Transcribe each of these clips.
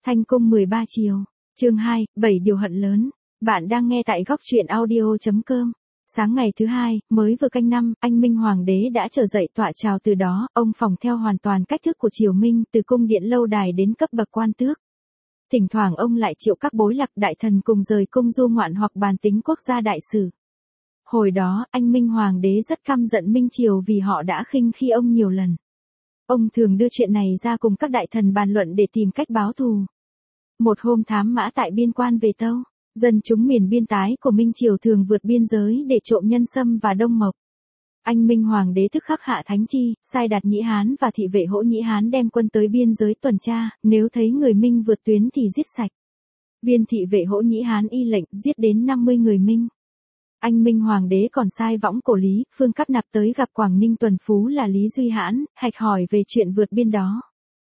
Thanh cung 13 chiều. Chương 2, 7 điều hận lớn. Bạn đang nghe tại góc truyện audio.com. Sáng ngày thứ hai, mới vừa canh năm, anh Minh Hoàng đế đã trở dậy tọa chào. Từ đó, ông phòng theo hoàn toàn cách thức của triều Minh, từ cung điện lâu đài đến cấp bậc quan tước. Thỉnh thoảng ông lại triệu các bối lạc đại thần cùng rời cung du ngoạn hoặc bàn tính quốc gia đại sự. Hồi đó, anh Minh Hoàng đế rất căm giận Minh Triều vì họ đã khinh khi ông nhiều lần. Ông thường đưa chuyện này ra cùng các đại thần bàn luận để tìm cách báo thù. Một hôm thám mã tại biên quan về tâu, dân chúng miền biên tái của Minh Triều thường vượt biên giới để trộm nhân sâm và đông mộc. Anh Minh Hoàng đế tức khắc hạ thánh chi, sai Đạt Nhĩ Hán và thị vệ Hỗ Nhĩ Hán đem quân tới biên giới tuần tra, nếu thấy người Minh vượt tuyến thì giết sạch. Viên thị vệ Hỗ Nhĩ Hán y lệnh giết đến 50 người Minh. Anh Minh Hoàng đế còn sai võng cổ Lý, Phương Cáp Nạp tới gặp Quảng Ninh tuần phú là Lý Duy Hãn, hạch hỏi về chuyện vượt biên đó.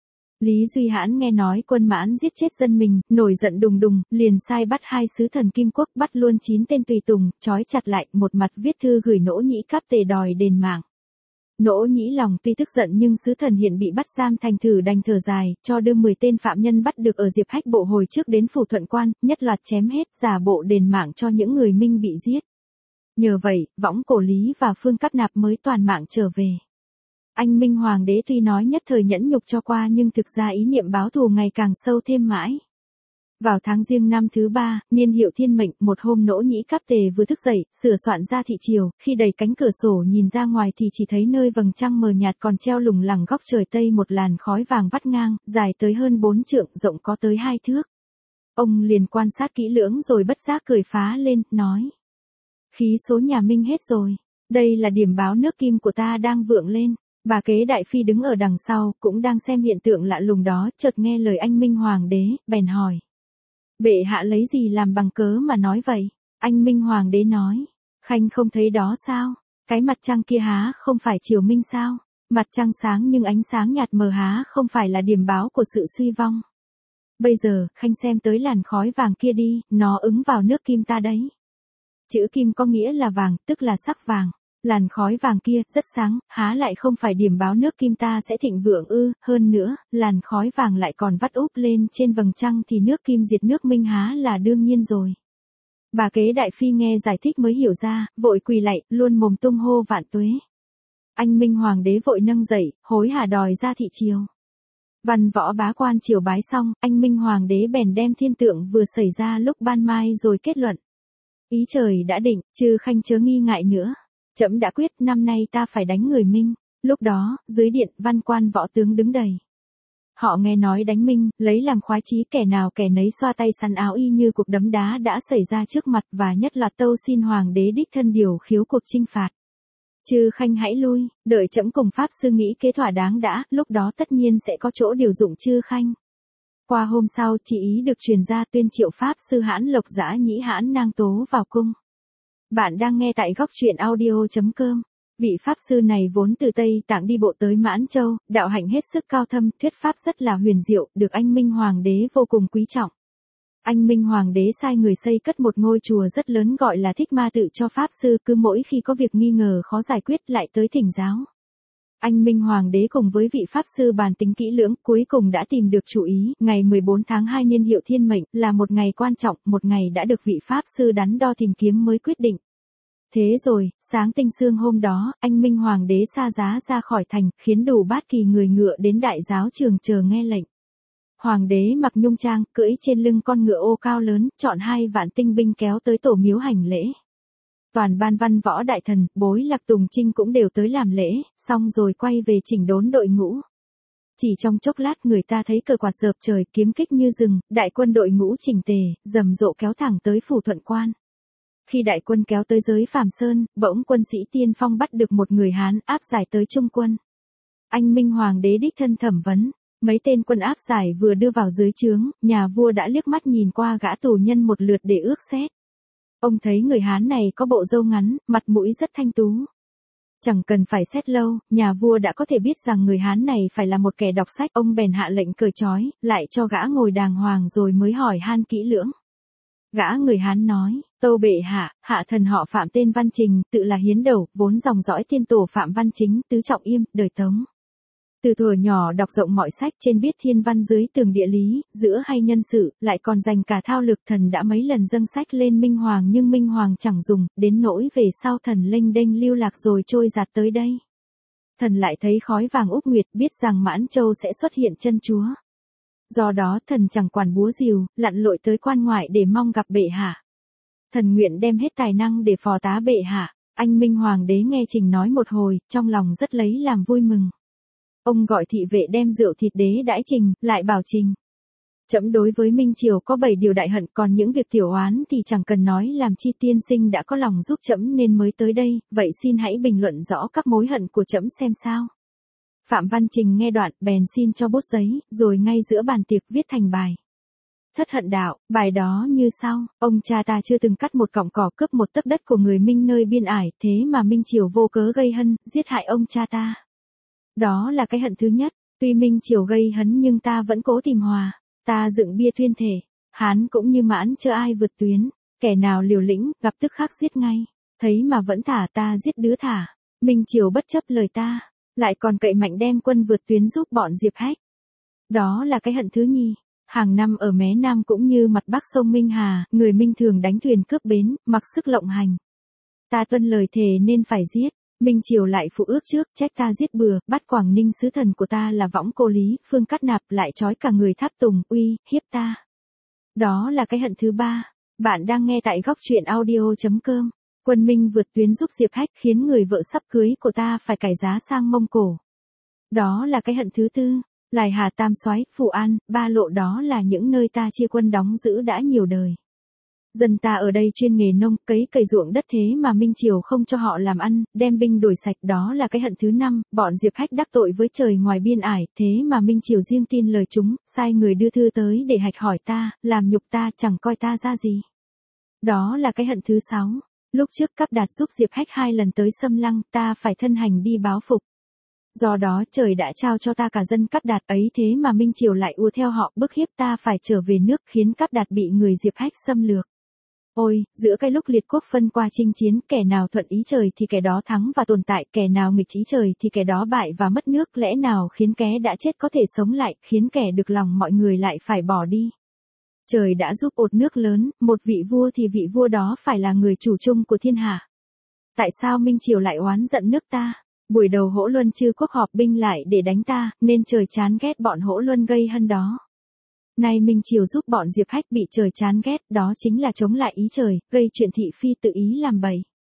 Lý Duy Hãn nghe nói quân Mãn giết chết dân mình, nổi giận đùng đùng, liền sai bắt 2 sứ thần Kim Quốc, bắt luôn 9 tên tùy tùng, trói chặt lại, một mặt viết thư gửi Nỗ Nhĩ Cáp Tề đòi đền mạng. Nỗ Nhĩ lòng tuy tức giận nhưng sứ thần hiện bị bắt giam thành thử đành thở dài, cho đưa 10 tên phạm nhân bắt được ở Diệp Hách Bộ hồi trước đến phủ Thuận Quan, nhất loạt chém hết, giả bộ đền mạng cho những người Minh bị giết. Nhờ vậy, võng cổ Lý và Phương Cáp Nạp mới toàn mạng trở về. Anh Minh Hoàng đế tuy nói nhất thời nhẫn nhục cho qua nhưng thực ra ý niệm báo thù ngày càng sâu thêm mãi. Vào tháng Giêng năm thứ 3, niên hiệu Thiên Mệnh, một hôm Nỗ Nhĩ Cáp Tề vừa thức dậy, sửa soạn ra thị chiều, khi đẩy cánh cửa sổ nhìn ra ngoài thì chỉ thấy nơi vầng trăng mờ nhạt còn treo lủng lẳng góc trời tây một làn khói vàng vắt ngang, dài tới hơn 4 trượng, rộng có tới 2 thước. Ông liền quan sát kỹ lưỡng rồi bất giác cười phá lên, nói: khí số nhà Minh hết rồi, đây là điểm báo nước kim của ta đang vượng lên. Bà kế đại phi đứng ở đằng sau, cũng đang xem hiện tượng lạ lùng đó, chợt nghe lời anh Minh Hoàng đế, bèn hỏi: bệ hạ lấy gì làm bằng cớ mà nói vậy? Anh Minh Hoàng đế nói: khanh không thấy đó sao? Cái mặt trăng kia há không phải triều Minh sao? Mặt trăng sáng nhưng ánh sáng nhạt mờ há không phải là điểm báo của sự suy vong. Bây giờ, khanh xem tới làn khói vàng kia đi, nó ứng vào nước kim ta đấy. Chữ kim có nghĩa là vàng, tức là sắc vàng. Làn khói vàng kia, rất sáng, há lại không phải điểm báo nước kim ta sẽ thịnh vượng ư? Hơn nữa, làn khói vàng lại còn vắt úp lên trên vầng trăng thì nước kim diệt nước Minh há là đương nhiên rồi. Bà kế đại phi nghe giải thích mới hiểu ra, vội quỳ lạy, luôn mồm tung hô vạn tuế. Anh Minh Hoàng đế vội nâng dậy, hối hả đòi ra thị triều. Văn võ bá quan triều bái xong, anh Minh Hoàng đế bèn đem thiên tượng vừa xảy ra lúc ban mai rồi kết luận: ý trời đã định, chư khanh chớ nghi ngại nữa. Trẫm đã quyết, năm nay ta phải đánh người Minh. Lúc đó, dưới điện, văn quan võ tướng đứng đầy. Họ nghe nói đánh Minh, lấy làm khoái chí, kẻ nào kẻ nấy xoa tay sắn áo y như cuộc đấm đá đã xảy ra trước mặt, và nhất loạt tâu xin hoàng đế đích thân điều khiếu cuộc chinh phạt. Chư khanh hãy lui, đợi trẫm cùng pháp sư nghĩ kế thỏa đáng đã, lúc đó tất nhiên sẽ có chỗ điều dụng chư khanh. Qua hôm sau, chỉ ý được truyền ra, tuyên triệu pháp sư Hãn Lộc Dã Nhĩ Hãn nang tố vào cung. Bạn đang nghe tại góc truyện audio.com. Vị pháp sư này vốn từ Tây Tạng đi bộ tới Mãn Châu, đạo hạnh hết sức cao thâm, thuyết pháp rất là huyền diệu, được anh Minh Hoàng đế vô cùng quý trọng. Anh Minh Hoàng đế sai người xây cất một ngôi chùa rất lớn gọi là Thích Ma Tự cho pháp sư, cứ mỗi khi có việc nghi ngờ khó giải quyết lại tới thỉnh giáo. Anh Minh Hoàng đế cùng với vị pháp sư bàn tính kỹ lưỡng, cuối cùng đã tìm được chủ ý. Ngày 14 tháng 2 niên hiệu Thiên Mệnh, là một ngày quan trọng, một ngày đã được vị pháp sư đắn đo tìm kiếm mới quyết định. Thế rồi, sáng tinh sương hôm đó, anh Minh Hoàng đế xa giá ra khỏi thành, khiến đủ bát kỳ người ngựa đến đại giáo trường chờ nghe lệnh. Hoàng đế mặc nhung trang, cưỡi trên lưng con ngựa ô cao lớn, chọn 2 vạn tinh binh kéo tới tổ miếu hành lễ. Toàn ban văn võ đại thần, bối lạc tùng trinh cũng đều tới làm lễ, xong rồi quay về chỉnh đốn đội ngũ. Chỉ trong chốc lát người ta thấy cờ quạt dợp trời, kiếm kích như rừng, đại quân đội ngũ chỉnh tề, rầm rộ kéo thẳng tới phủ Thuận Quan. Khi đại quân kéo tới giới Phàm Sơn, bỗng quân sĩ tiên phong bắt được một người Hán áp giải tới trung quân. Anh Minh Hoàng đế đích thân thẩm vấn, mấy tên quân áp giải vừa đưa vào dưới trướng, nhà vua đã liếc mắt nhìn qua gã tù nhân một lượt để ước xét. Ông thấy người Hán này có bộ râu ngắn, mặt mũi rất thanh tú. Chẳng cần phải xét lâu, nhà vua đã có thể biết rằng người Hán này phải là một kẻ đọc sách. Ông bèn hạ lệnh cởi trói, lại cho gã ngồi đàng hoàng rồi mới hỏi han kỹ lưỡng. Gã người Hán nói: tâu bệ hạ, hạ thần họ Phạm tên Văn Trình, tự là Hiến Đầu, vốn dòng dõi tiên tổ Phạm Văn Chính, tứ trọng Yêm, đời Tống. Từ thuở nhỏ đọc rộng mọi sách, trên biết thiên văn dưới tường địa lý, giữa hay nhân sự, lại còn dành cả thao lược, thần đã mấy lần dâng sách lên Minh Hoàng nhưng Minh Hoàng chẳng dùng, đến nỗi về sau thần lênh đênh lưu lạc rồi trôi giạt tới đây. Thần lại thấy khói vàng úc nguyệt, biết rằng Mãn Châu sẽ xuất hiện chân chúa. Do đó thần chẳng quản búa rìu, lặn lội tới quan ngoại để mong gặp bệ hạ. Thần nguyện đem hết tài năng để phò tá bệ hạ. Anh Minh Hoàng đế nghe Trình nói một hồi, trong lòng rất lấy làm vui mừng. Ông gọi thị vệ đem rượu thịt đế đãi Trình, lại bảo Trình: Trẫm đối với Minh Triều có 7 điều đại hận, còn những việc tiểu oán thì chẳng cần nói làm chi, tiên sinh đã có lòng giúp trẫm nên mới tới đây, vậy xin hãy bình luận rõ các mối hận của trẫm xem sao. Phạm Văn Trình nghe đoạn, bèn xin cho bút giấy, rồi ngay giữa bàn tiệc viết thành bài. Thất hận đạo, bài đó như sau: ông cha ta chưa từng cắt một cọng cỏ, cướp một tấc đất của người Minh nơi biên ải, thế mà Minh Triều vô cớ gây hấn, giết hại ông cha ta. Đó là cái hận thứ nhất. Tuy Minh Triều gây hấn nhưng ta vẫn cố tìm hòa. Ta dựng bia tuyên thể, Hán cũng như Mãn chưa ai vượt tuyến, kẻ nào liều lĩnh, gặp tức khắc giết ngay. Thấy mà vẫn thả, ta giết đứa thả. Minh Triều bất chấp lời ta, lại còn cậy mạnh đem quân vượt tuyến giúp bọn Diệp Hách. Đó là cái hận thứ nhì. Hàng năm ở mé Nam cũng như mặt Bắc sông Minh Hà, người Minh thường đánh thuyền cướp bến, mặc sức lộng hành. Ta tuân lời thề nên phải giết. Minh Triều lại phụ ước trước, trách ta giết bừa, bắt Quảng Ninh sứ thần của ta là Võng Cô Lý, Phương Cát Nạp, lại trói cả người tháp tùng, uy hiếp ta. Đó là cái hận thứ ba. Bạn đang nghe tại góc truyện audio.com. Quân Minh vượt tuyến giúp Diệp Hách, khiến người vợ sắp cưới của ta phải cải giá sang Mông Cổ. Đó là cái hận thứ tư. Lài Hà, Tam Soái, Phù An, Ba Lộ, đó là những nơi ta chia quân đóng giữ đã nhiều đời. Dân ta ở đây chuyên nghề nông, cày ruộng đất, thế mà Minh Triều không cho họ làm ăn, đem binh đổi sạch. Đó là cái hận thứ năm. Bọn Diệp Hách đắc tội với trời ngoài biên ải, thế mà Minh Triều riêng tin lời chúng, sai người đưa thư tới để hạch hỏi ta, làm nhục ta, chẳng coi ta ra gì. Đó là cái hận thứ sáu. Lúc trước Cáp Đạt giúp Diệp Hách 2 lần tới Xâm Lăng, ta phải thân hành đi báo phục. Do đó trời đã trao cho ta cả dân Cáp Đạt ấy, thế mà Minh Triều lại ùa theo họ, bức hiếp ta phải trở về nước, khiến Cáp Đạt bị người Diệp Hách xâm lược. Ôi, giữa cái lúc liệt quốc phân qua chinh chiến, kẻ nào thuận ý trời thì kẻ đó thắng và tồn tại, kẻ nào nghịch ý trời thì kẻ đó bại và mất nước, lẽ nào khiến kẻ đã chết có thể sống lại, khiến kẻ được lòng mọi người lại phải bỏ đi. Trời đã giúp ột nước lớn, một vị vua thì vị vua đó phải là người chủ chung của thiên hạ. Tại sao Minh Triều lại oán giận nước ta? Buổi đầu Hỗ Luân chư quốc họp binh lại để đánh ta, nên trời chán ghét bọn Hỗ Luân gây hấn đó. Nay Minh Triều giúp bọn Diệp Hách bị trời chán ghét, đó chính là chống lại ý trời, gây chuyện thị phi tự ý làm bậy.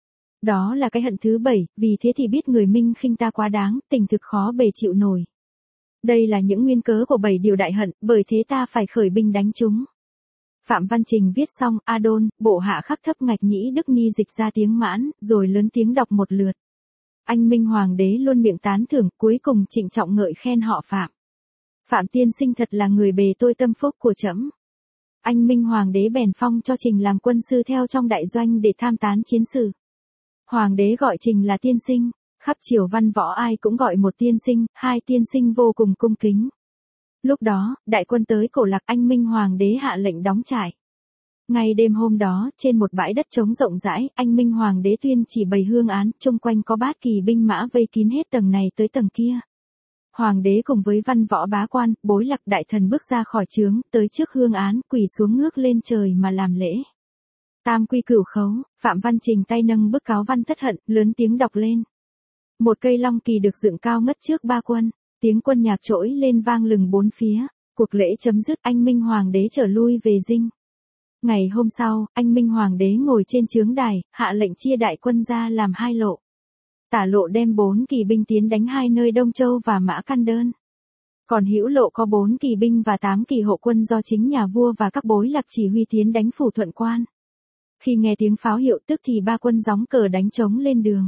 Đó là cái hận thứ 7, vì thế thì biết người Minh khinh ta quá đáng, tình thực khó bề chịu nổi. Đây là những nguyên cớ của 7 điều đại hận, bởi thế ta phải khởi binh đánh chúng. Phạm Văn Trình viết xong, Adôn, bộ hạ khắc thấp ngạch nhĩ Đức Ni dịch ra tiếng Mãn, rồi lớn tiếng đọc một lượt. Anh Minh Hoàng đế luôn miệng tán thưởng, cuối cùng trịnh trọng ngợi khen họ Phạm. Phạm tiên sinh thật là người bề tôi tâm phúc của trẫm. Anh Minh Hoàng đế bèn phong cho Trình làm quân sư theo trong đại doanh để tham tán chiến sự. Hoàng đế gọi Trình là tiên sinh, khắp triều văn võ ai cũng gọi một tiên sinh, hai tiên sinh vô cùng cung kính. Lúc đó, đại quân tới Cổ Lạc, anh Minh Hoàng đế hạ lệnh đóng trại. Ngày đêm hôm đó, trên một bãi đất trống rộng rãi, anh Minh Hoàng đế tuyên chỉ bày hương án, chung quanh có bát kỳ binh mã vây kín hết tầng này tới tầng kia. Hoàng đế cùng với văn võ bá quan, bối lạc đại thần bước ra khỏi trướng, tới trước hương án, quỳ xuống ngước lên trời mà làm lễ. Tam quy cửu khấu, Phạm Văn Trình tay nâng bức cáo văn thất hận, lớn tiếng đọc lên. Một cây long kỳ được dựng cao ngất trước ba quân, tiếng quân nhạc trỗi lên vang lừng bốn phía. Cuộc lễ chấm dứt, anh Minh Hoàng đế trở lui về dinh. Ngày hôm sau, anh Minh Hoàng đế ngồi trên chướng đài, hạ lệnh chia đại quân ra làm 2 lộ. Tả lộ đem 4 kỳ binh tiến đánh 2 nơi Đông Châu và Mã Căn Đơn. Còn Hữu lộ có 4 kỳ binh và 8 kỳ hộ quân do chính nhà vua và các bối lạc chỉ huy tiến đánh Phủ Thuận Quan. Khi nghe tiếng pháo hiệu tức thì 3 quân gióng cờ đánh trống lên đường.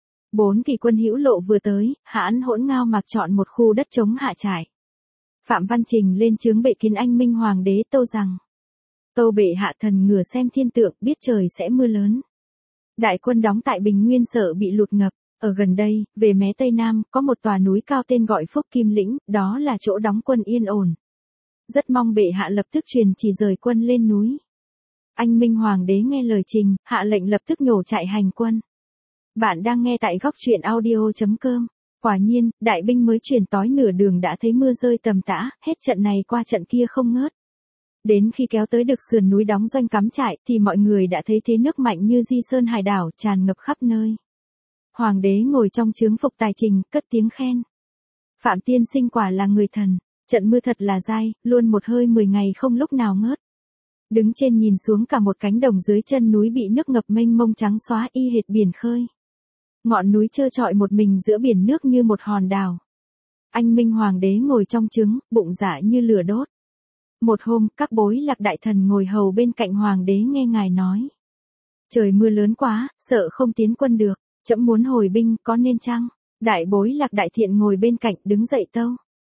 4 kỳ quân Hữu lộ vừa tới, Hãn Hỗn Ngao Mạc chọn một khu đất trống hạ trại. Phạm Văn Trình lên chướng bệ kiến anh Minh Hoàng đế tâu rằng: Tâu bệ hạ, thần ngửa xem thiên tượng, biết trời sẽ mưa lớn. Đại quân đóng tại Bình Nguyên sợ bị lụt ngập. Ở gần đây, về mé Tây Nam, có một tòa núi cao tên gọi Phúc Kim Lĩnh, đó là chỗ đóng quân yên ổn. Rất mong bệ hạ lập tức truyền chỉ rời quân lên núi. Anh Minh Hoàng đế nghe lời Trình, hạ lệnh lập tức nhổ trại hành quân. Bạn đang nghe tại góc truyện audio.com. Quả nhiên, đại binh mới truyền tối nửa đường đã thấy mưa rơi tầm tã, hết trận này qua trận kia không ngớt. Đến khi kéo tới được sườn núi đóng doanh cắm trại thì mọi người đã thấy thế nước mạnh như di sơn hải đảo tràn ngập khắp nơi. Hoàng đế ngồi trong chướng phục tài trình, cất tiếng khen. Phạm tiên sinh quả là người thần, trận mưa thật là dai, luôn một hơi 10 ngày không lúc nào ngớt. Đứng trên nhìn xuống cả một cánh đồng dưới chân núi bị nước ngập mênh mông trắng xóa y hệt biển khơi. Ngọn núi trơ trọi một mình giữa biển nước như một hòn đảo. Anh Minh Hoàng đế ngồi trong trứng, bụng dạ như lửa đốt. Một hôm, các bối lạc đại thần ngồi hầu bên cạnh Hoàng đế nghe ngài nói. Trời mưa lớn quá, sợ không tiến quân được, trẫm muốn hồi binh, có nên chăng? Đại bối lạc đại thiện ngồi bên cạnh đứng dậy tâu.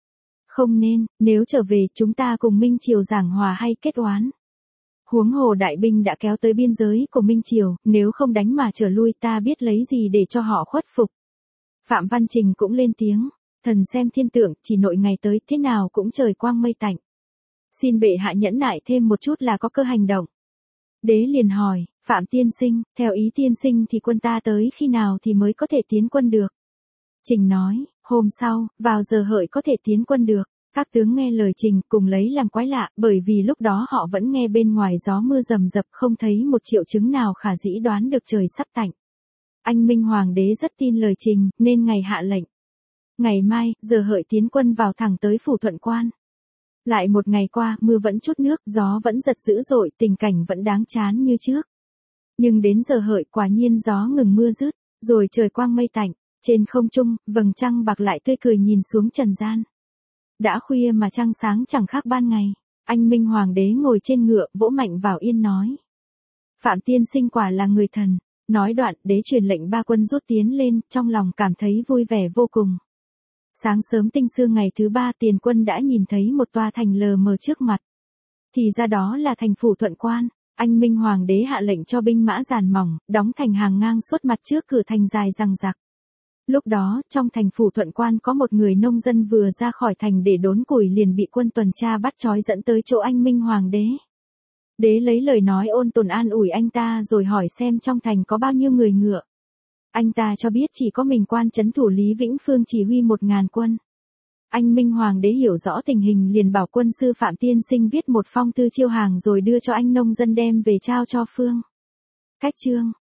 Không nên, nếu trở về chúng ta cùng Minh Triều giảng hòa hay kết oán. Huống hồ đại binh đã kéo tới biên giới của Minh Triều, nếu không đánh mà trở lui ta biết lấy gì để cho họ khuất phục. Phạm Văn Trình cũng lên tiếng, thần xem thiên tượng chỉ nội ngày tới thế nào cũng trời quang mây tạnh. Xin bệ hạ nhẫn nại thêm một chút là có cơ hành động. Đế liền hỏi, Phạm tiên sinh, theo ý tiên sinh thì quân ta tới khi nào thì mới có thể tiến quân được? Trình nói, hôm sau, vào giờ hợi có thể tiến quân được. Các tướng nghe lời Trình cùng lấy làm quái lạ, bởi vì lúc đó họ vẫn nghe bên ngoài gió mưa rầm rập không thấy một triệu chứng nào khả dĩ đoán được trời sắp tạnh. Anh Minh Hoàng đế rất tin lời Trình, nên ngày hạ lệnh. Ngày mai, giờ hợi tiến quân vào thẳng tới phủ Thuận Quan. Lại một ngày qua, mưa vẫn chút nước, gió vẫn giật dữ dội, tình cảnh vẫn đáng chán như trước. Nhưng đến giờ hợi quả nhiên gió ngừng mưa dứt, rồi trời quang mây tạnh, trên không trung, vầng trăng bạc lại tươi cười nhìn xuống trần gian. Đã khuya mà trăng sáng chẳng khác ban ngày, anh Minh Hoàng đế ngồi trên ngựa, vỗ mạnh vào yên nói. Phạm tiên sinh quả là người thần, nói đoạn, đế truyền lệnh ba quân rút tiến lên, trong lòng cảm thấy vui vẻ vô cùng. Sáng sớm tinh sương ngày thứ 3 tiền quân đã nhìn thấy một tòa thành lờ mờ trước mặt. Thì ra đó là thành phủ Thuận Quan, anh Minh Hoàng đế hạ lệnh cho binh mã dàn mỏng, đóng thành hàng ngang suốt mặt trước cửa thành dài rằng rặc. Lúc đó, trong thành phủ Thuận Quan có một người nông dân vừa ra khỏi thành để đốn củi liền bị quân tuần tra bắt trói dẫn tới chỗ anh Minh Hoàng đế. Đế lấy lời nói ôn tồn an ủi anh ta rồi hỏi xem trong thành có bao nhiêu người ngựa. Anh ta cho biết chỉ có mình quan trấn thủ Lý Vĩnh Phương chỉ huy 1000 quân. Anh Minh Hoàng đế hiểu rõ tình hình liền bảo quân sư Phạm tiên sinh viết một phong thư chiêu hàng rồi đưa cho anh nông dân đem về trao cho Phương. Cách chương